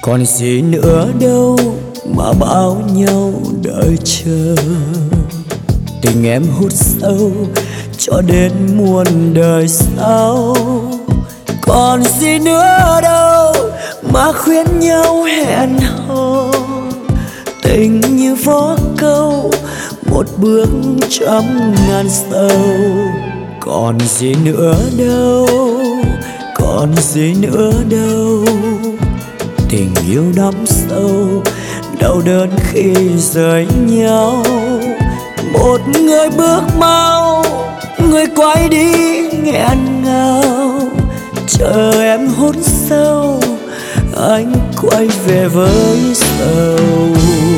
Còn gì nữa đâu mà bao nhau đợi chờ. Tình em hút sâu cho đến muôn đời sau. Còn gì nữa đâu mà khuyên nhau hẹn hò. Tình như vó câu một bước trăm ngàn sâu. Còn gì nữa đâu, còn gì nữa đâu. Tình yêu đắm sâu đau đớn khi rời nhau. Một người bước mau, người quay đi nghẹn ngào. Chờ em hút sâu, anh quay về với sầu.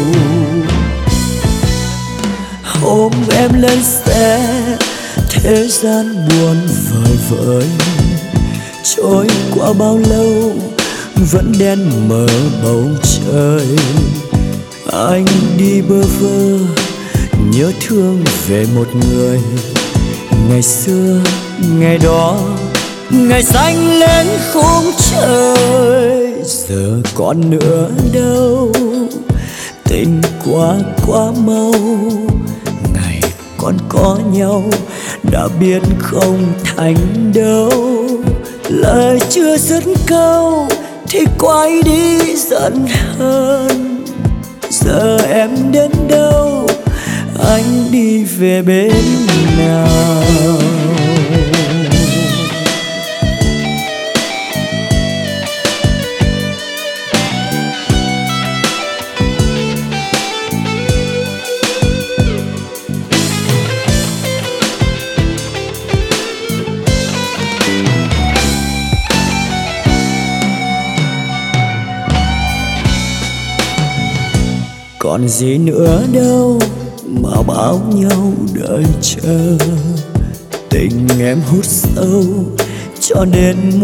Ôm em lên xe, thế gian buồn vời vợi. Trôi qua bao lâu vẫn đen mờ bầu trời. Anh đi bơ vơ nhớ thương về một người. Ngày xưa, ngày đó, ngày xanh lên khung trời. Giờ còn nữa đâu, tình qua quá mau. Ngày còn có nhau đã biết không thành đâu. Lời chưa dứt câu thì quay đi giận hơn. Giờ em đến đâu, anh đi về bên nào. Còn gì nữa đâu mà bao nhau đợi chờ. Tình em hút sâu cho đến